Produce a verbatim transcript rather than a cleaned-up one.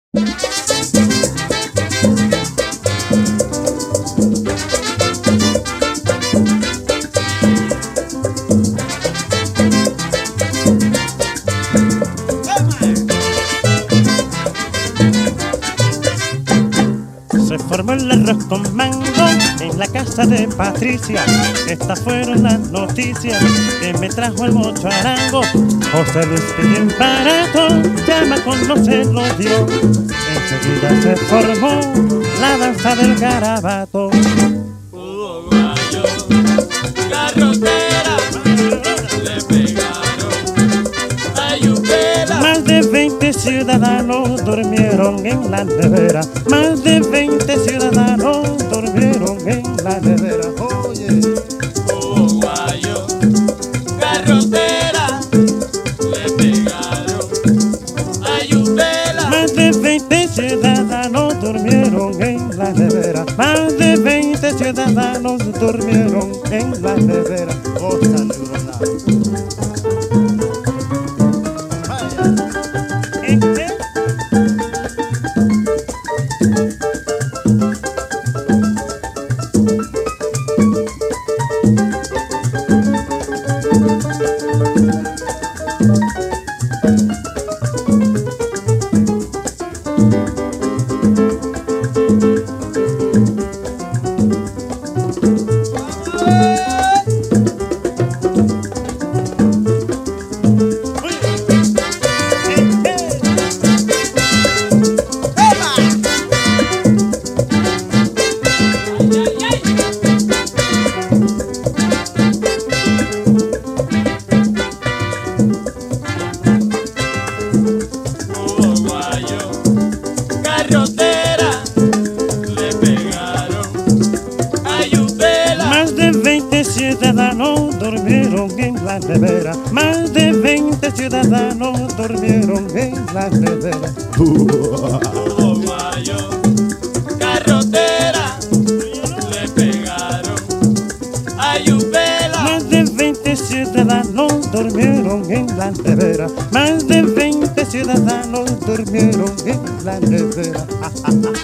Se formó el arroz con mango en la casa de Patricia. Estas fueron las noticias que me trajo el mocho Arango. José Luis pidió un barato, llama con no se lo dio. Enseguida se formó la danza del garabato. Uruguayo, garrotera, le pegaron a Yupela. Más de veinte ciudadanos durmieron en la nevera. Más de veinte ciudadanos durmieron en la nevera. Oye, Uruguayo, garrotera, le pegaron a Yupela. más de veinte ciudadanos durmieron en la nevera. Más de veinte ciudadanos durmieron en la nevera. Cosa neuronal. ¿Eh? Uruguayo, garrotera, le pegaron a Yupela. Más de veinte ciudadanos durmieron en la nevera. Más de veinte ciudadanos durmieron en la nevera. Uruguayo, garrotera, le pegaron a Yupela. Más de veinte ciudadanos durmieron en la nevera. Más de veinte ciudadanos durmieron en la nevera.